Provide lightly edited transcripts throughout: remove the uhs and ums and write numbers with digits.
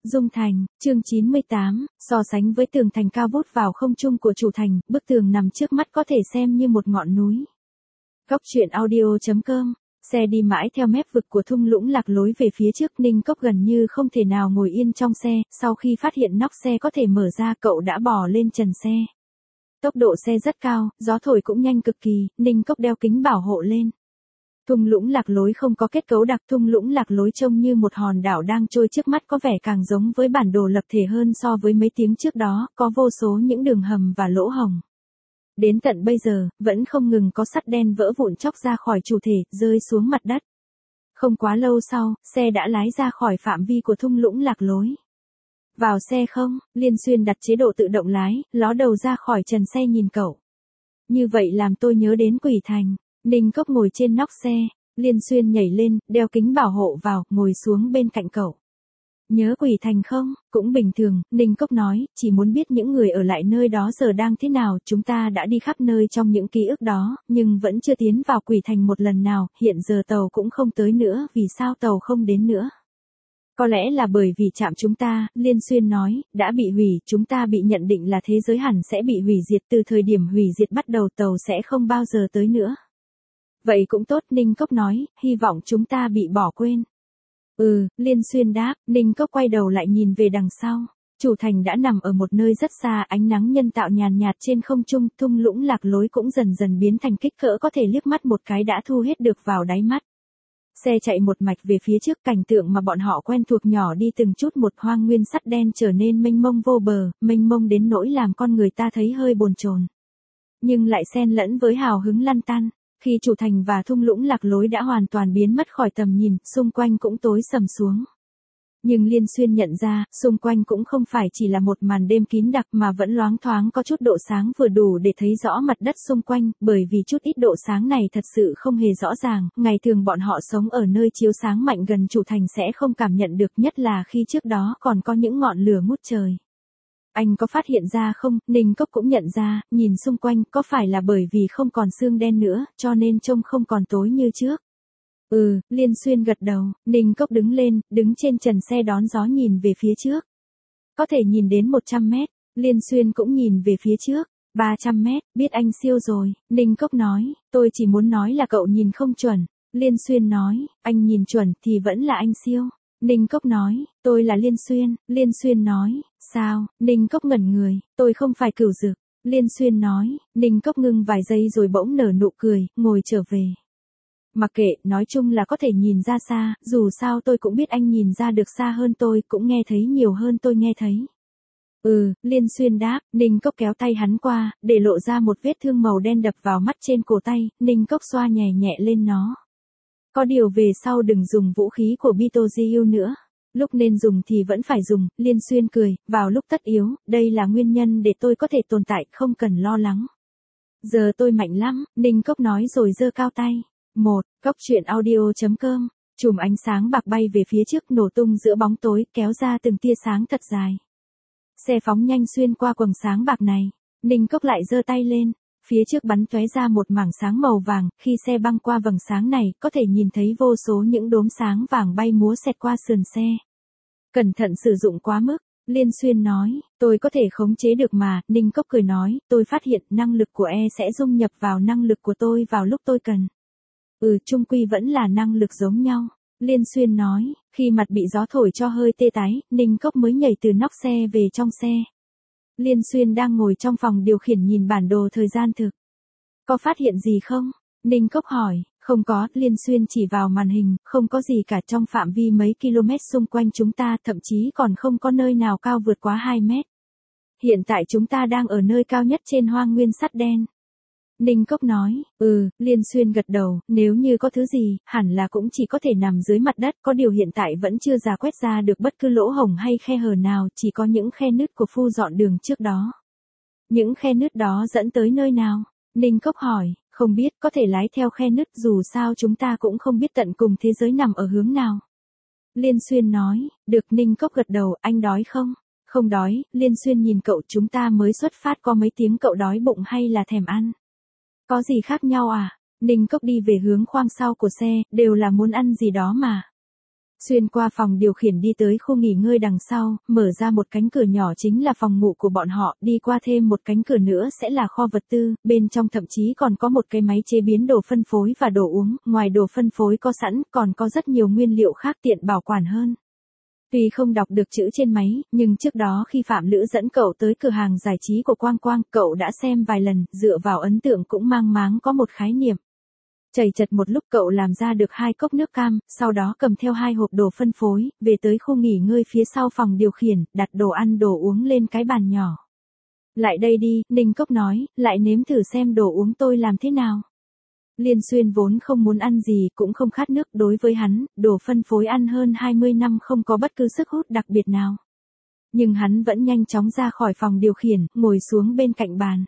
Dung Thành, chương 98, so sánh với tường thành cao vút vào không trung của chủ thành, bức tường nằm trước mắt có thể xem như một ngọn núi. Góc truyện audio.com, xe đi mãi theo mép vực của thung lũng lạc lối về phía trước. Ninh Cốc gần như không thể nào ngồi yên trong xe, sau khi phát hiện nóc xe có thể mở ra cậu đã bò lên trần xe. Tốc độ xe rất cao, gió thổi cũng nhanh cực kỳ, Ninh Cốc đeo kính bảo hộ lên. Thung lũng lạc lối không có kết cấu đặc, thung lũng lạc lối trông như một hòn đảo đang trôi trước mắt, có vẻ càng giống với bản đồ lập thể hơn so với mấy tiếng trước đó, có vô số những đường hầm và lỗ hổng. Đến tận bây giờ, vẫn không ngừng có sắt đen vỡ vụn chóc ra khỏi chủ thể, rơi xuống mặt đất. Không quá lâu sau, xe đã lái ra khỏi phạm vi của thung lũng lạc lối. Vào xe không, Liên Xuyên đặt chế độ tự động lái, ló đầu ra khỏi trần xe nhìn cậu. Như vậy làm tôi nhớ đến Quỷ Thành. Ninh Cốc ngồi trên nóc xe, Liên Xuyên nhảy lên, đeo kính bảo hộ vào, ngồi xuống bên cạnh cậu. Nhớ Quỷ Thành không? Cũng bình thường, Ninh Cốc nói, chỉ muốn biết những người ở lại nơi đó giờ đang thế nào. Chúng ta đã đi khắp nơi trong những ký ức đó, nhưng vẫn chưa tiến vào Quỷ Thành một lần nào, hiện giờ tàu cũng không tới nữa, vì sao tàu không đến nữa? Có lẽ là bởi vì trạm chúng ta, Liên Xuyên nói, đã bị hủy, chúng ta bị nhận định là thế giới hẳn sẽ bị hủy diệt, từ thời điểm hủy diệt bắt đầu tàu sẽ không bao giờ tới nữa. Vậy cũng tốt, Ninh Cốc nói, hy vọng chúng ta bị bỏ quên. Liên Xuyên đáp. Ninh Cốc quay đầu lại nhìn về đằng sau. Chủ thành đã nằm ở một nơi rất xa, ánh nắng nhân tạo nhàn nhạt trên không trung, thung lũng lạc lối cũng dần dần biến thành kích cỡ có thể liếc mắt một cái đã thu hết được vào đáy mắt. Xe chạy một mạch về phía trước, cảnh tượng mà bọn họ quen thuộc nhỏ đi từng chút một, hoang nguyên sắt đen trở nên mênh mông vô bờ, mênh mông đến nỗi làm con người ta thấy hơi bồn chồn. Nhưng lại xen lẫn với hào hứng lăn tăn. Khi chủ thành và thung lũng lạc lối đã hoàn toàn biến mất khỏi tầm nhìn, xung quanh cũng tối sầm xuống. Nhưng Liên Xuyên nhận ra, xung quanh cũng không phải chỉ là một màn đêm kín đặc mà vẫn loáng thoáng có chút độ sáng vừa đủ để thấy rõ mặt đất xung quanh, bởi vì chút ít độ sáng này thật sự không hề rõ ràng, ngày thường bọn họ sống ở nơi chiếu sáng mạnh gần chủ thành sẽ không cảm nhận được, nhất là khi trước đó còn có những ngọn lửa ngút trời. Anh có phát hiện ra không? Ninh Cốc cũng nhận ra, nhìn xung quanh, có phải là bởi vì không còn sương đen nữa, cho nên trông không còn tối như trước? Liên Xuyên gật đầu. Ninh Cốc đứng lên, đứng trên trần xe đón gió nhìn về phía trước. Có thể nhìn đến 100 mét, Liên Xuyên cũng nhìn về phía trước. 300 mét, biết anh siêu rồi, Ninh Cốc nói, tôi chỉ muốn nói là cậu nhìn không chuẩn. Liên Xuyên nói, anh nhìn chuẩn thì vẫn là anh siêu. Ninh Cốc nói, tôi là Liên Xuyên. Liên Xuyên nói, sao? Ninh Cốc ngẩn người, tôi không phải Cửu Dực. Liên Xuyên nói. Ninh Cốc ngưng vài giây rồi bỗng nở nụ cười, ngồi trở về. Mặc kệ, nói chung là có thể nhìn ra xa, dù sao tôi cũng biết anh nhìn ra được xa hơn tôi, cũng nghe thấy nhiều hơn tôi nghe thấy. Liên Xuyên đáp. Ninh Cốc kéo tay hắn qua, để lộ ra một vết thương màu đen đập vào mắt trên cổ tay, Ninh Cốc xoa nhẹ nhẹ lên nó. Có điều về sau đừng dùng vũ khí của Bitojiu nữa. Lúc nên dùng thì vẫn phải dùng. Liên Xuyên cười, vào lúc tất yếu, đây là nguyên nhân để tôi có thể tồn tại, không cần lo lắng. Giờ tôi mạnh lắm, Ninh Cốc nói rồi giơ cao tay. Góc truyện audio.com, chùm ánh sáng bạc bay về phía trước, nổ tung giữa bóng tối, kéo ra từng tia sáng thật dài. Xe phóng nhanh xuyên qua quầng sáng bạc này. Ninh Cốc lại giơ tay lên. Phía trước bắn tóe ra một mảng sáng màu vàng, khi xe băng qua vầng sáng này, có thể nhìn thấy vô số những đốm sáng vàng bay múa xẹt qua sườn xe. Cẩn thận sử dụng quá mức, Liên Xuyên nói, tôi có thể khống chế được mà. Ninh Cốc cười nói, tôi phát hiện năng lực của sẽ dung nhập vào năng lực của tôi vào lúc tôi cần. Chung quy vẫn là năng lực giống nhau. Liên Xuyên nói, khi mặt bị gió thổi cho hơi tê tái, Ninh Cốc mới nhảy từ nóc xe về trong xe. Liên Xuyên đang ngồi trong phòng điều khiển nhìn bản đồ thời gian thực. Có phát hiện gì không? Ninh Cốc hỏi. Không có, Liên Xuyên chỉ vào màn hình, không có gì cả, trong phạm vi mấy km xung quanh chúng ta, thậm chí còn không có nơi nào cao vượt quá 2 mét. Hiện tại chúng ta đang ở nơi cao nhất trên hoang nguyên sắt đen. Ninh Cốc nói. Liên Xuyên gật đầu, nếu như có thứ gì, hẳn là cũng chỉ có thể nằm dưới mặt đất, có điều hiện tại vẫn chưa rà quét ra được bất cứ lỗ hổng hay khe hở nào, chỉ có những khe nứt của phu dọn đường trước đó. Những khe nứt đó dẫn tới nơi nào? Ninh Cốc hỏi. Không biết, có thể lái theo khe nứt, dù sao chúng ta cũng không biết tận cùng thế giới nằm ở hướng nào. Liên Xuyên nói. Được. Ninh Cốc gật đầu. Anh đói không? Không đói. Liên Xuyên nhìn cậu, chúng ta mới xuất phát có mấy tiếng, cậu đói bụng hay là thèm ăn? Có gì khác nhau à? Ninh Cốc đi về hướng khoang sau của xe, đều là muốn ăn gì đó mà. Xuyên qua phòng điều khiển đi tới khu nghỉ ngơi đằng sau, mở ra một cánh cửa nhỏ chính là phòng ngủ của bọn họ, đi qua thêm một cánh cửa nữa sẽ là kho vật tư, bên trong thậm chí còn có một cái máy chế biến đồ phân phối và đồ uống, ngoài đồ phân phối có sẵn, còn có rất nhiều nguyên liệu khác tiện bảo quản hơn. Tuy không đọc được chữ trên máy, nhưng trước đó khi Phạm Lữ dẫn cậu tới cửa hàng giải trí của Quang Quang, cậu đã xem vài lần, dựa vào ấn tượng cũng mang máng có một khái niệm. Chầy chật một lúc cậu làm ra được 2 cốc nước cam, sau đó cầm theo 2 hộp đồ phân phối, về tới khu nghỉ ngơi phía sau phòng điều khiển, đặt đồ ăn đồ uống lên cái bàn nhỏ. Lại đây đi, Ninh Cốc nói, lại nếm thử xem đồ uống tôi làm thế nào. Liên Xuyên vốn không muốn ăn gì cũng không khát nước, đối với hắn, đồ phân phối ăn hơn 20 năm không có bất cứ sức hút đặc biệt nào. Nhưng hắn vẫn nhanh chóng ra khỏi phòng điều khiển, ngồi xuống bên cạnh bàn.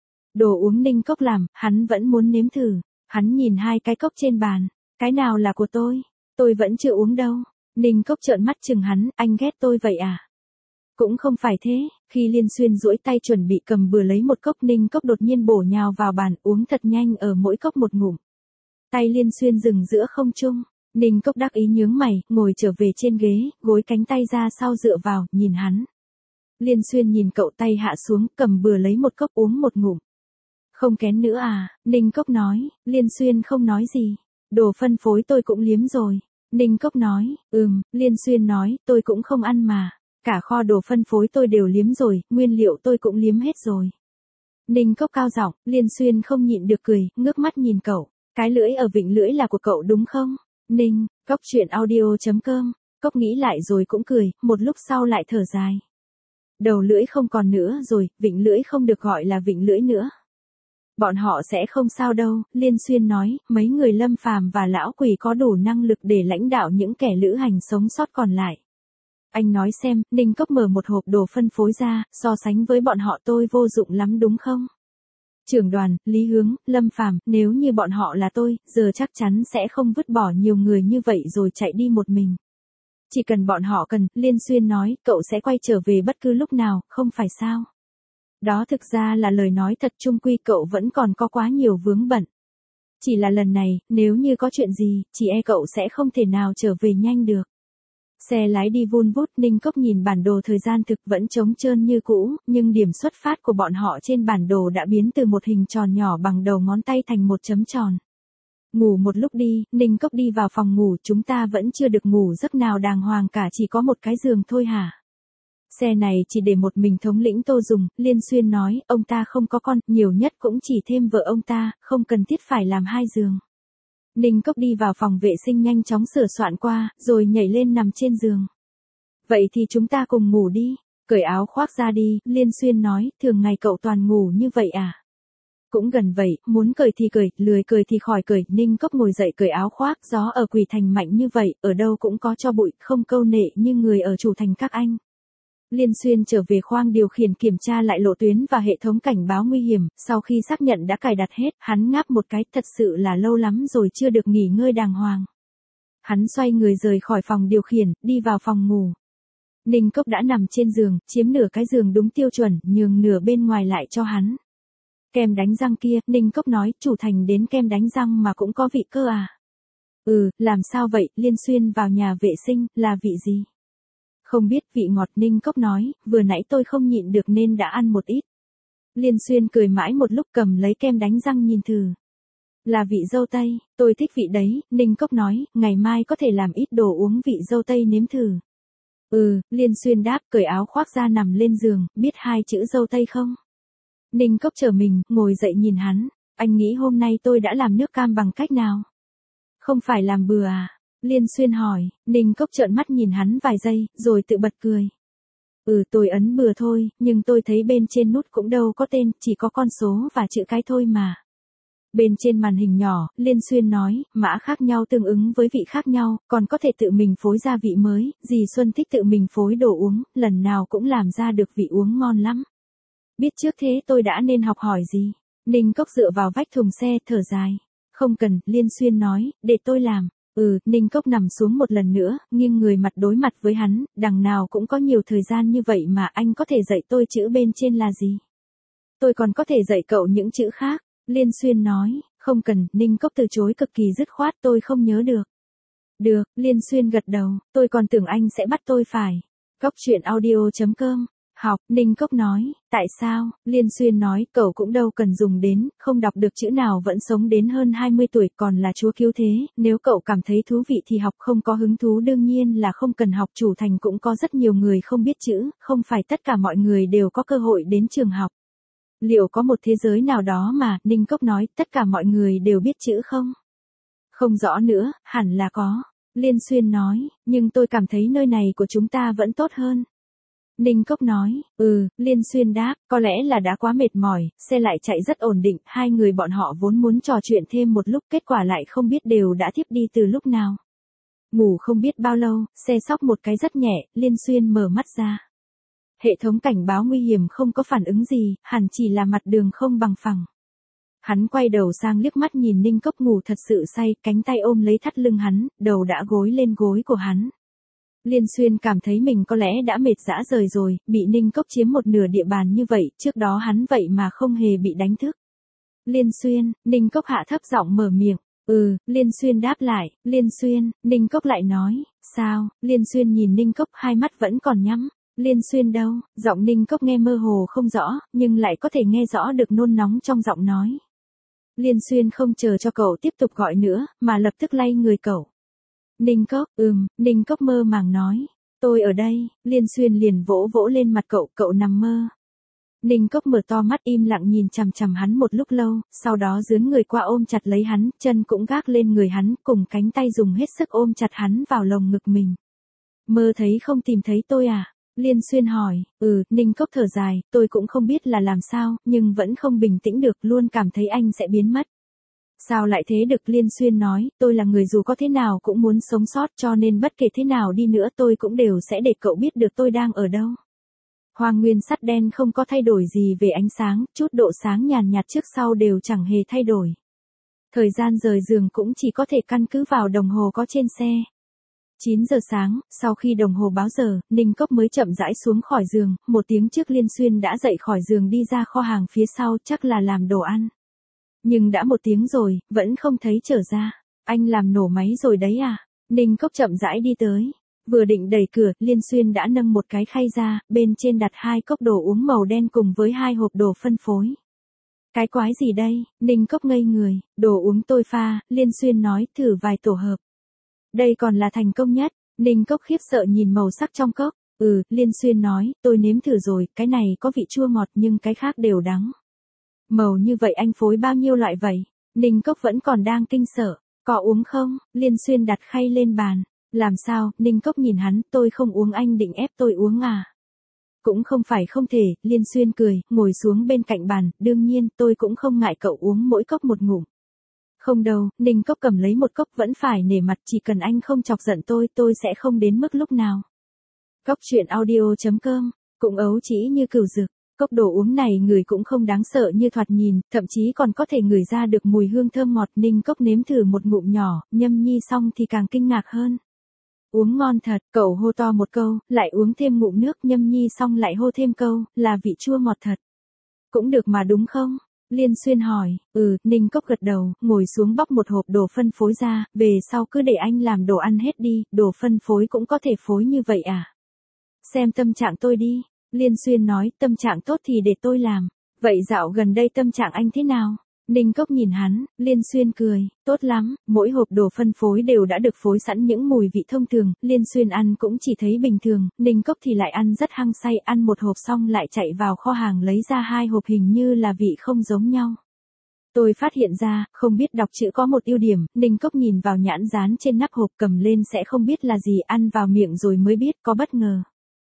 Đồ uống Ninh Cốc làm, hắn vẫn muốn nếm thử. Hắn nhìn 2 cái cốc trên bàn, cái nào là của tôi vẫn chưa uống đâu. Ninh Cốc trợn mắt chừng hắn, anh ghét tôi vậy à? Cũng không phải thế, khi Liên Xuyên duỗi tay chuẩn bị cầm bừa lấy một cốc, Ninh Cốc đột nhiên bổ nhào vào bàn, uống thật nhanh ở mỗi cốc một ngụm. Tay Liên Xuyên dừng giữa không trung, Ninh Cốc đắc ý nhướng mày, ngồi trở về trên ghế, gối cánh tay ra sau dựa vào, nhìn hắn. Liên Xuyên nhìn cậu, tay hạ xuống, cầm bừa lấy một cốc uống một ngụm. Không kén nữa à, Ninh Cốc nói. Liên Xuyên không nói gì. Đồ phân phối tôi cũng liếm rồi. Ninh Cốc nói, Liên Xuyên nói, tôi cũng không ăn mà. Cả kho đồ phân phối tôi đều liếm rồi, nguyên liệu tôi cũng liếm hết rồi. Ninh Cốc cao giọng, Liên Xuyên không nhịn được cười, ngước mắt nhìn cậu. Cái lưỡi ở vịnh lưỡi là của cậu đúng không? Ninh, Cốc truyện audio.com. Cốc nghĩ lại rồi cũng cười, một lúc sau lại thở dài. Đầu lưỡi không còn nữa rồi, vịnh lưỡi không được gọi là vịnh lưỡi nữa. Bọn họ sẽ không sao đâu, Liên Xuyên nói, mấy người Lâm Phàm và Lão Quỷ có đủ năng lực để lãnh đạo những kẻ lữ hành sống sót còn lại. Anh nói xem, Ninh Cốc mở một hộp đồ phân phối ra, so sánh với bọn họ tôi vô dụng lắm đúng không? Trưởng đoàn, Lý Hướng, Lâm Phàm, nếu như bọn họ là tôi, giờ chắc chắn sẽ không vứt bỏ nhiều người như vậy rồi chạy đi một mình. Chỉ cần bọn họ cần, Liên Xuyên nói, cậu sẽ quay trở về bất cứ lúc nào, không phải sao? Đó thực ra là lời nói thật, chung quy cậu vẫn còn có quá nhiều vướng bận. Chỉ là lần này, nếu như có chuyện gì, chỉ e cậu sẽ không thể nào trở về nhanh được. Xe lái đi vun vút, Ninh Cốc nhìn bản đồ thời gian thực vẫn trống trơn như cũ, nhưng điểm xuất phát của bọn họ trên bản đồ đã biến từ một hình tròn nhỏ bằng đầu ngón tay thành một chấm tròn. Ngủ một lúc đi, Ninh Cốc đi vào phòng ngủ, chúng ta vẫn chưa được ngủ giấc nào đàng hoàng cả, chỉ có một cái giường thôi hả? Xe này chỉ để một mình thống lĩnh Tô dùng, Liên Xuyên nói, ông ta không có con, nhiều nhất cũng chỉ thêm vợ ông ta, không cần thiết phải làm 2 giường. Ninh Cốc đi vào phòng vệ sinh nhanh chóng sửa soạn qua, rồi nhảy lên nằm trên giường. Vậy thì chúng ta cùng ngủ đi, cởi áo khoác ra đi, Liên Xuyên nói, thường ngày cậu toàn ngủ như vậy à? Cũng gần vậy, muốn cởi thì cởi, lười cởi thì khỏi cởi. Ninh Cốc ngồi dậy cởi áo khoác, gió ở Quỷ Thành mạnh như vậy, ở đâu cũng có cho bụi, không câu nệ như người ở Chủ Thành các anh. Liên Xuyên trở về khoang điều khiển kiểm tra lại lộ tuyến và hệ thống cảnh báo nguy hiểm, sau khi xác nhận đã cài đặt hết, hắn ngáp một cái, thật sự là lâu lắm rồi chưa được nghỉ ngơi đàng hoàng. Hắn xoay người rời khỏi phòng điều khiển, đi vào phòng ngủ. Ninh Cốc đã nằm trên giường, chiếm nửa cái giường đúng tiêu chuẩn, nhường nửa bên ngoài lại cho hắn. Kem đánh răng kia, Ninh Cốc nói, Chủ Thành đến kem đánh răng mà cũng có vị cơ à? Làm sao vậy, Liên Xuyên vào nhà vệ sinh, là vị gì? Không biết, vị ngọt, Ninh Cốc nói, vừa nãy tôi không nhịn được nên đã ăn một ít. Liên Xuyên cười mãi một lúc cầm lấy kem đánh răng nhìn thử. Là vị dâu tây, tôi thích vị đấy, Ninh Cốc nói, ngày mai có thể làm ít đồ uống vị dâu tây nếm thử. Liên Xuyên đáp, cởi áo khoác ra nằm lên giường, biết 2 chữ dâu tây không? Ninh Cốc trở mình, ngồi dậy nhìn hắn, anh nghĩ hôm nay tôi đã làm nước cam bằng cách nào? Không phải làm bừa à? Liên Xuyên hỏi, Ninh Cốc trợn mắt nhìn hắn vài giây, rồi tự bật cười. Tôi ấn bừa thôi, nhưng tôi thấy bên trên nút cũng đâu có tên, chỉ có con số và chữ cái thôi mà. Bên trên màn hình nhỏ, Liên Xuyên nói, mã khác nhau tương ứng với vị khác nhau, còn có thể tự mình phối gia vị mới, dì Xuân thích tự mình phối đồ uống, lần nào cũng làm ra được vị uống ngon lắm. Biết trước thế tôi đã nên học hỏi gì. Ninh Cốc dựa vào vách thùng xe, thở dài. Không cần, Liên Xuyên nói, để tôi làm. Ninh Cốc nằm xuống một lần nữa, nghiêng người mặt đối mặt với hắn, đằng nào cũng có nhiều thời gian như vậy mà anh có thể dạy tôi chữ bên trên là gì? Tôi còn có thể dạy cậu những chữ khác. Liên Xuyên nói, không cần, Ninh Cốc từ chối cực kỳ dứt khoát, tôi không nhớ được. Được, Liên Xuyên gật đầu, tôi còn tưởng anh sẽ bắt tôi phải. Cốc truyện audio.com. Học, Ninh Cốc nói, tại sao? Liên Xuyên nói, cậu cũng đâu cần dùng đến, không đọc được chữ nào vẫn sống đến hơn 20 tuổi còn là chúa cứu thế, nếu cậu cảm thấy thú vị thì học, không có hứng thú đương nhiên là không cần học. Chủ thành cũng có rất nhiều người không biết chữ, không phải tất cả mọi người đều có cơ hội đến trường học. Liệu có một thế giới nào đó mà, Ninh Cốc nói, tất cả mọi người đều biết chữ không? Không rõ nữa, hẳn là có. Liên Xuyên nói, nhưng tôi cảm thấy nơi này của chúng ta vẫn tốt hơn. Ninh Cốc nói, Liên Xuyên đáp, có lẽ là đã quá mệt mỏi, xe lại chạy rất ổn định, hai người bọn họ vốn muốn trò chuyện thêm một lúc, kết quả lại không biết đều đã thiếp đi từ lúc nào. Ngủ không biết bao lâu, xe xóc một cái rất nhẹ, Liên Xuyên mở mắt ra. Hệ thống cảnh báo nguy hiểm không có phản ứng gì, hẳn chỉ là mặt đường không bằng phẳng. Hắn quay đầu sang liếc mắt nhìn Ninh Cốc ngủ thật sự say, cánh tay ôm lấy thắt lưng hắn, đầu đã gối lên gối của hắn. Liên Xuyên cảm thấy mình có lẽ đã mệt rã rời rồi, bị Ninh Cốc chiếm một nửa địa bàn như vậy, trước đó hắn vậy mà không hề bị đánh thức. Liên Xuyên, Ninh Cốc hạ thấp giọng mở miệng. Liên Xuyên đáp lại, Liên Xuyên, Ninh Cốc lại nói, sao? Liên Xuyên nhìn Ninh Cốc, hai mắt vẫn còn nhắm. Liên Xuyên đâu? Giọng Ninh Cốc nghe mơ hồ không rõ, nhưng lại có thể nghe rõ được nôn nóng trong giọng nói. Liên Xuyên không chờ cho cậu tiếp tục gọi nữa, mà lập tức lay người cậu. Ninh Cốc, Ninh Cốc mơ màng nói, tôi ở đây. Liên Xuyên liền vỗ vỗ lên mặt cậu, cậu nằm mơ. Ninh Cốc mở to mắt im lặng nhìn chằm chằm hắn một lúc lâu, sau đó dướn người qua ôm chặt lấy hắn, chân cũng gác lên người hắn, cùng cánh tay dùng hết sức ôm chặt hắn vào lồng ngực mình. Mơ thấy không tìm thấy tôi à? Liên Xuyên hỏi, Ninh Cốc thở dài, tôi cũng không biết là làm sao, nhưng vẫn không bình tĩnh được, luôn cảm thấy anh sẽ biến mất. Sao lại thế được? Liên Xuyên nói, tôi là người dù có thế nào cũng muốn sống sót, cho nên bất kể thế nào đi nữa tôi cũng đều sẽ để cậu biết được tôi đang ở đâu. Hoang nguyên sắt đen không có thay đổi gì về ánh sáng, chút độ sáng nhàn nhạt trước sau đều chẳng hề thay đổi. Thời gian rời giường cũng chỉ có thể căn cứ vào đồng hồ có trên xe. 9 giờ sáng, sau khi đồng hồ báo giờ, Ninh Cốc mới chậm rãi xuống khỏi giường, một tiếng trước Liên Xuyên đã dậy khỏi giường đi ra kho hàng phía sau, chắc là làm đồ ăn. Nhưng đã một tiếng rồi, vẫn không thấy trở ra. Anh làm nổ máy rồi đấy à? Ninh Cốc chậm rãi đi tới. Vừa định đẩy cửa, Liên Xuyên đã nâng một cái khay ra, bên trên đặt 2 cốc đồ uống màu đen cùng với 2 hộp đồ phân phối. Cái quái gì đây? Ninh Cốc ngây người, đồ uống tôi pha, Liên Xuyên nói, thử vài tổ hợp. Đây còn là thành công nhất. Ninh Cốc khiếp sợ nhìn màu sắc trong cốc. Liên Xuyên nói, tôi nếm thử rồi, cái này có vị chua ngọt nhưng cái khác đều đắng. Màu như vậy anh phối bao nhiêu loại vậy? Ninh Cốc vẫn còn đang kinh sợ. Có uống không? Liên Xuyên đặt khay lên bàn. Làm sao? Ninh Cốc nhìn hắn, tôi không uống, anh định ép tôi uống à? Cũng không phải không thể, Liên Xuyên cười, ngồi xuống bên cạnh bàn, đương nhiên tôi cũng không ngại cậu uống mỗi cốc một ngụm. Không đâu, Ninh Cốc cầm lấy một cốc vẫn phải nể mặt, chỉ cần anh không chọc giận tôi sẽ không đến mức lúc nào. Cốc truyện audio.com, cũng ấu trĩ như cừu rực. Cốc đồ uống này người cũng không đáng sợ như thoạt nhìn, thậm chí còn có thể ngửi ra được mùi hương thơm ngọt. Ninh Cốc nếm thử một ngụm nhỏ, nhâm nhi xong thì càng kinh ngạc hơn. Uống ngon thật, cậu hô to một câu, lại uống thêm ngụm nước, nhâm nhi xong lại hô thêm câu, là vị chua ngọt thật. Cũng được mà đúng không? Liên Xuyên hỏi, Ninh Cốc gật đầu, ngồi xuống bóc một hộp đồ phân phối ra, về sau cứ để anh làm đồ ăn hết đi, đồ phân phối cũng có thể phối như vậy à? Xem tâm trạng tôi đi. Liên Xuyên nói, tâm trạng tốt thì để tôi làm. Vậy dạo gần đây tâm trạng anh thế nào? Ninh Cốc nhìn hắn, Liên Xuyên cười, tốt lắm, mỗi hộp đồ phân phối đều đã được phối sẵn những mùi vị thông thường, Liên Xuyên ăn cũng chỉ thấy bình thường, Ninh Cốc thì lại ăn rất hăng say, ăn một hộp xong lại chạy vào kho hàng lấy ra 2 hộp hình như là vị không giống nhau. Tôi phát hiện ra, không biết đọc chữ có một ưu điểm, Ninh Cốc nhìn vào nhãn dán trên nắp hộp cầm lên sẽ không biết là gì, ăn vào miệng rồi mới biết, có bất ngờ.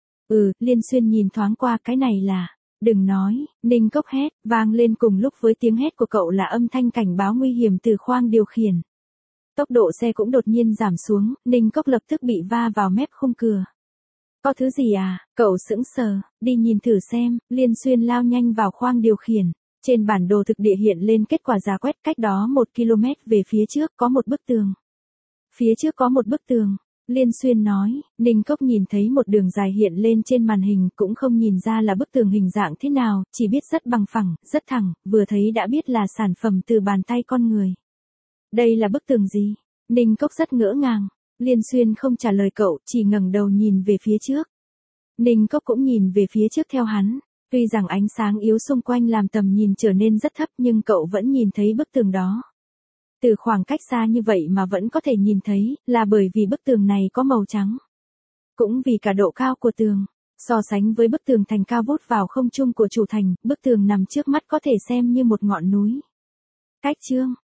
Liên Xuyên nhìn thoáng qua, cái này là... Đừng nói, Ninh Cốc hét, vang lên cùng lúc với tiếng hét của cậu là âm thanh cảnh báo nguy hiểm từ khoang điều khiển. Tốc độ xe cũng đột nhiên giảm xuống, Ninh Cốc lập tức bị va vào mép khung cửa. Có thứ gì à? Cậu sững sờ, đi nhìn thử xem. Liên Xuyên lao nhanh vào khoang điều khiển. Trên bản đồ thực địa hiện lên kết quả rà quét, cách đó 1 km về phía trước có một bức tường. Phía trước có một bức tường. Liên Xuyên nói, Ninh Cốc nhìn thấy một đường dài hiện lên trên màn hình, cũng không nhìn ra là bức tường hình dạng thế nào, chỉ biết rất bằng phẳng, rất thẳng, vừa thấy đã biết là sản phẩm từ bàn tay con người. Đây là bức tường gì? Ninh Cốc rất ngỡ ngàng. Liên Xuyên không trả lời cậu, chỉ ngẩng đầu nhìn về phía trước. Ninh Cốc cũng nhìn về phía trước theo hắn. Tuy rằng ánh sáng yếu xung quanh làm tầm nhìn trở nên rất thấp nhưng cậu vẫn nhìn thấy bức tường đó. Từ khoảng cách xa như vậy mà vẫn có thể nhìn thấy, là bởi vì bức tường này có màu trắng. Cũng vì cả độ cao của tường. So sánh với bức tường thành cao vút vào không trung của chủ thành, bức tường nằm trước mắt có thể xem như một ngọn núi. Cách chương